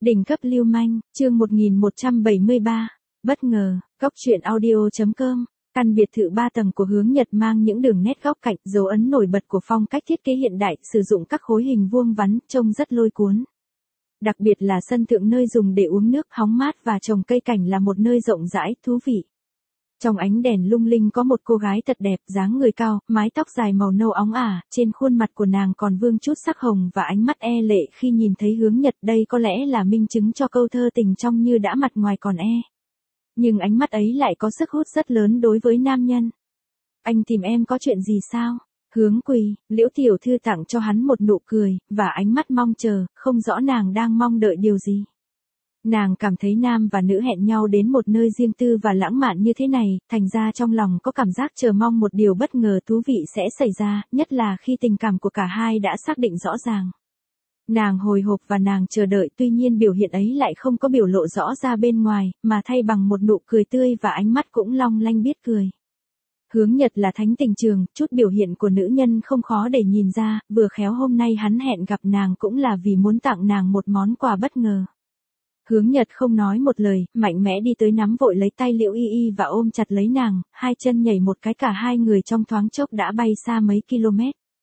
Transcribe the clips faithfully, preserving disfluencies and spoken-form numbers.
Đỉnh cấp lưu manh, chương một nghìn một trăm bảy mươi ba. Bất ngờ, Cóc truyện audio chấm com. Căn biệt thự ba tầng của Hướng Nhật mang những đường nét góc cạnh, dấu ấn nổi bật của phong cách thiết kế hiện đại, sử dụng các khối hình vuông vắn, trông rất lôi cuốn. Đặc biệt là sân thượng nơi dùng để uống nước, hóng mát và trồng cây cảnh là một nơi rộng rãi, thú vị. Trong ánh đèn lung linh có một cô gái thật đẹp, dáng người cao, mái tóc dài màu nâu óng ả, trên khuôn mặt của nàng còn vương chút sắc hồng và ánh mắt e lệ khi nhìn thấy Hướng Nhật, đây có lẽ là minh chứng cho câu thơ tình trong như đã mặt ngoài còn e. Nhưng ánh mắt ấy lại có sức hút rất lớn đối với nam nhân. Anh tìm em có chuyện gì sao? Hướng Quỳ, Liễu tiểu thư tặng cho hắn một nụ cười, và ánh mắt mong chờ, không rõ nàng đang mong đợi điều gì. Nàng cảm thấy nam và nữ hẹn nhau đến một nơi riêng tư và lãng mạn như thế này, thành ra trong lòng có cảm giác chờ mong một điều bất ngờ thú vị sẽ xảy ra, nhất là khi tình cảm của cả hai đã xác định rõ ràng. Nàng hồi hộp và nàng chờ đợi, tuy nhiên biểu hiện ấy lại không có biểu lộ rõ ra bên ngoài, mà thay bằng một nụ cười tươi và ánh mắt cũng long lanh biết cười. Hướng Nhật là thánh tình trường, chút biểu hiện của nữ nhân không khó để nhìn ra, vừa khéo hôm nay hắn hẹn gặp nàng cũng là vì muốn tặng nàng một món quà bất ngờ. Hướng Nhật không nói một lời, mạnh mẽ đi tới nắm vội lấy tay Liễu Y Y và ôm chặt lấy nàng, hai chân nhảy một cái cả hai người trong thoáng chốc đã bay xa mấy km.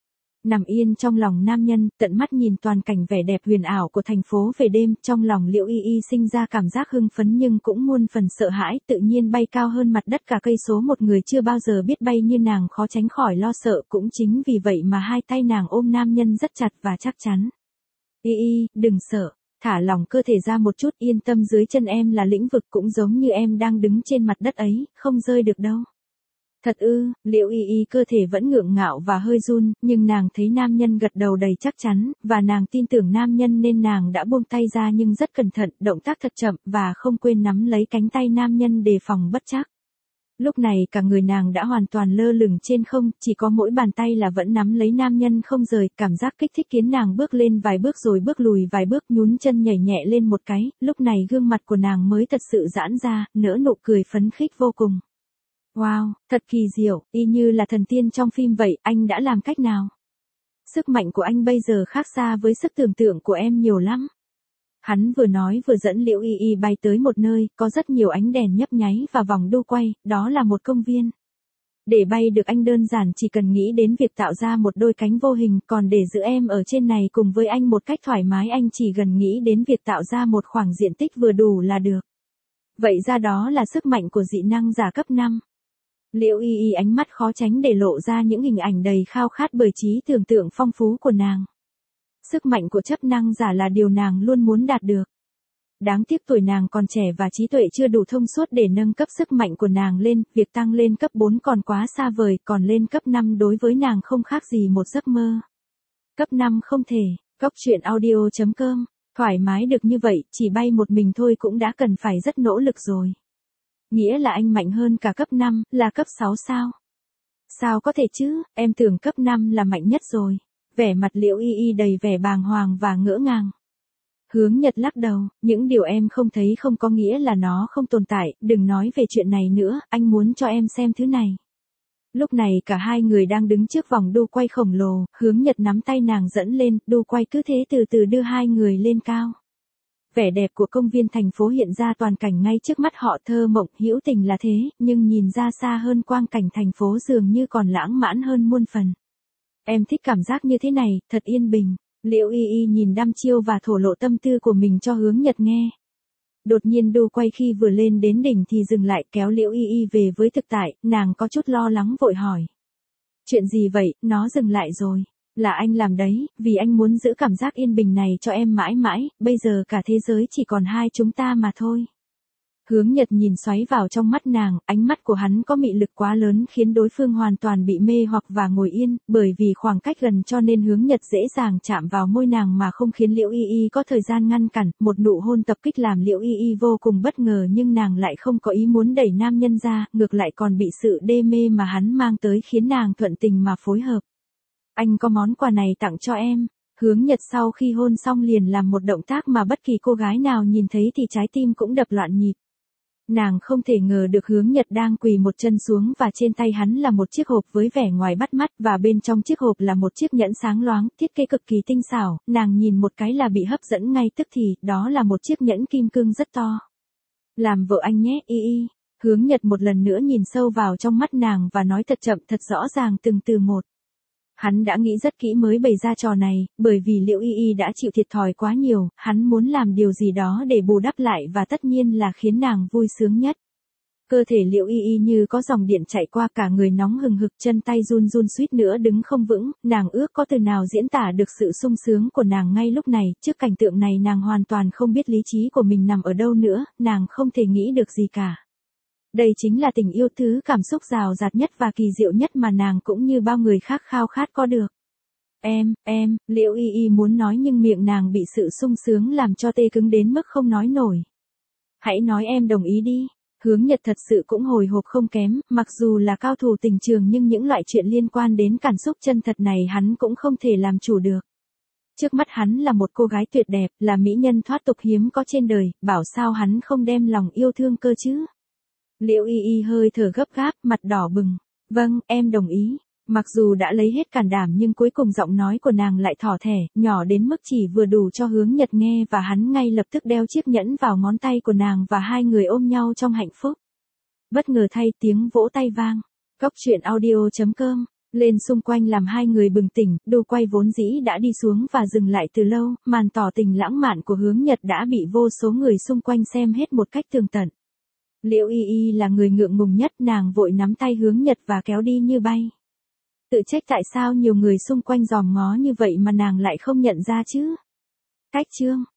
Nằm yên trong lòng nam nhân, tận mắt nhìn toàn cảnh vẻ đẹp huyền ảo của thành phố về đêm, trong lòng Liễu Y Y sinh ra cảm giác hưng phấn nhưng cũng muôn phần sợ hãi, tự nhiên bay cao hơn mặt đất cả cây số, một người chưa bao giờ biết bay như nàng khó tránh khỏi lo sợ, cũng chính vì vậy mà hai tay nàng ôm nam nhân rất chặt và chắc chắn. Y Y, đừng sợ. Thả lỏng cơ thể ra một chút, yên tâm, dưới chân em là lĩnh vực, cũng giống như em đang đứng trên mặt đất ấy, không rơi được đâu. Thật ư? Liễu Y Y cơ thể vẫn ngượng ngạo và hơi run, nhưng nàng thấy nam nhân gật đầu đầy chắc chắn, và nàng tin tưởng nam nhân nên nàng đã buông tay ra nhưng rất cẩn thận, động tác thật chậm, và không quên nắm lấy cánh tay nam nhân đề phòng bất trắc. Lúc này cả người nàng đã hoàn toàn lơ lửng trên không, chỉ có mỗi bàn tay là vẫn nắm lấy nam nhân không rời, cảm giác kích thích khiến nàng bước lên vài bước rồi bước lùi vài bước, nhún chân nhảy nhẹ lên một cái, lúc này gương mặt của nàng mới thật sự giãn ra, nở nụ cười phấn khích vô cùng. Wow, thật kỳ diệu, y như là thần tiên trong phim vậy, anh đã làm cách nào? Sức mạnh của anh bây giờ khác xa với sức tưởng tượng của em nhiều lắm. Hắn vừa nói vừa dẫn Liễu Y Y bay tới một nơi, có rất nhiều ánh đèn nhấp nháy và vòng đu quay, đó là một công viên. Để bay được anh đơn giản chỉ cần nghĩ đến việc tạo ra một đôi cánh vô hình, còn để giữ em ở trên này cùng với anh một cách thoải mái anh chỉ gần nghĩ đến việc tạo ra một khoảng diện tích vừa đủ là được. Vậy ra đó là sức mạnh của dị năng giả cấp năm. Liễu Y Y ánh mắt khó tránh để lộ ra những hình ảnh đầy khao khát bởi trí tưởng tượng phong phú của nàng. Sức mạnh của chấp năng giả là điều nàng luôn muốn đạt được. Đáng tiếc tuổi nàng còn trẻ và trí tuệ chưa đủ thông suốt để nâng cấp sức mạnh của nàng lên, việc tăng lên cấp bốn còn quá xa vời, còn lên cấp năm đối với nàng không khác gì một giấc mơ. Cấp năm không thể, Cóc truyện audio chấm com, thoải mái được như vậy, chỉ bay một mình thôi cũng đã cần phải rất nỗ lực rồi. Nghĩa là anh mạnh hơn cả cấp năm, là cấp sáu sao? Sao có thể chứ, em tưởng cấp năm là mạnh nhất rồi. Vẻ mặt Liễu Y Y đầy vẻ bàng hoàng và ngỡ ngàng. Hướng Nhật lắc đầu, những điều em không thấy không có nghĩa là nó không tồn tại, đừng nói về chuyện này nữa, anh muốn cho em xem thứ này. Lúc này cả hai người đang đứng trước vòng đu quay khổng lồ, Hướng Nhật nắm tay nàng dẫn lên, đu quay cứ thế từ từ đưa hai người lên cao. Vẻ đẹp của công viên thành phố hiện ra toàn cảnh ngay trước mắt họ, thơ mộng, hữu tình là thế, nhưng nhìn ra xa hơn quang cảnh thành phố dường như còn lãng mạn hơn muôn phần. Em thích cảm giác như thế này, thật yên bình. Liễu Y Y nhìn đăm chiêu và thổ lộ tâm tư của mình cho Hướng Nhật nghe. Đột nhiên đu quay khi vừa lên đến đỉnh thì dừng lại, kéo Liễu Y Y về với thực tại, nàng có chút lo lắng vội hỏi. Chuyện gì vậy, nó dừng lại rồi. Là anh làm đấy, vì anh muốn giữ cảm giác yên bình này cho em mãi mãi, bây giờ cả thế giới chỉ còn hai chúng ta mà thôi. Hướng Nhật nhìn xoáy vào trong mắt nàng, ánh mắt của hắn có mị lực quá lớn khiến đối phương hoàn toàn bị mê hoặc và ngồi yên, bởi vì khoảng cách gần cho nên Hướng Nhật dễ dàng chạm vào môi nàng mà không khiến Liễu Y Y có thời gian ngăn cản, một nụ hôn tập kích làm Liễu Y Y vô cùng bất ngờ nhưng nàng lại không có ý muốn đẩy nam nhân ra, ngược lại còn bị sự đê mê mà hắn mang tới khiến nàng thuận tình mà phối hợp. Anh có món quà này tặng cho em. Hướng Nhật sau khi hôn xong liền làm một động tác mà bất kỳ cô gái nào nhìn thấy thì trái tim cũng đập loạn nhịp. Nàng không thể ngờ được Hướng Nhật đang quỳ một chân xuống và trên tay hắn là một chiếc hộp với vẻ ngoài bắt mắt và bên trong chiếc hộp là một chiếc nhẫn sáng loáng, thiết kế cực kỳ tinh xảo, nàng nhìn một cái là bị hấp dẫn ngay tức thì, đó là một chiếc nhẫn kim cương rất to. Làm vợ anh nhé, y y. Hướng Nhật một lần nữa nhìn sâu vào trong mắt nàng và nói thật chậm thật rõ ràng từng từ một. Hắn đã nghĩ rất kỹ mới bày ra trò này, bởi vì Liễu Y Y đã chịu thiệt thòi quá nhiều, hắn muốn làm điều gì đó để bù đắp lại và tất nhiên là khiến nàng vui sướng nhất. Cơ thể Liễu Y Y như có dòng điện chạy qua, cả người nóng hừng hực, chân tay run run suýt nữa đứng không vững, nàng ước có từ nào diễn tả được sự sung sướng của nàng ngay lúc này, trước cảnh tượng này nàng hoàn toàn không biết lý trí của mình nằm ở đâu nữa, nàng không thể nghĩ được gì cả. Đây chính là tình yêu, thứ cảm xúc rào rạt nhất và kỳ diệu nhất mà nàng cũng như bao người khác khao khát có được. Em, em, Liễu Y Y muốn nói nhưng miệng nàng bị sự sung sướng làm cho tê cứng đến mức không nói nổi. Hãy nói em đồng ý đi. Hướng Nhật thật sự cũng hồi hộp không kém, mặc dù là cao thủ tình trường nhưng những loại chuyện liên quan đến cảm xúc chân thật này hắn cũng không thể làm chủ được. Trước mắt hắn là một cô gái tuyệt đẹp, là mỹ nhân thoát tục hiếm có trên đời, bảo sao hắn không đem lòng yêu thương cơ chứ. Liễu Y Y hơi thở gấp gáp, mặt đỏ bừng. Vâng, em đồng ý. Mặc dù đã lấy hết can đảm nhưng cuối cùng giọng nói của nàng lại thỏ thẻ, nhỏ đến mức chỉ vừa đủ cho Hướng Nhật nghe và hắn ngay lập tức đeo chiếc nhẫn vào ngón tay của nàng và hai người ôm nhau trong hạnh phúc. Bất ngờ thay tiếng vỗ tay vang. Cóc truyện audio chấm com lên xung quanh làm hai người bừng tỉnh, đu quay vốn dĩ đã đi xuống và dừng lại từ lâu, màn tỏ tình lãng mạn của Hướng Nhật đã bị vô số người xung quanh xem hết một cách tường tận. Liễu Y Y là người ngượng ngùng nhất, nàng vội nắm tay Hướng Nhật và kéo đi như bay. Tự trách tại sao nhiều người xung quanh dòm ngó như vậy mà nàng lại không nhận ra chứ. Cách chương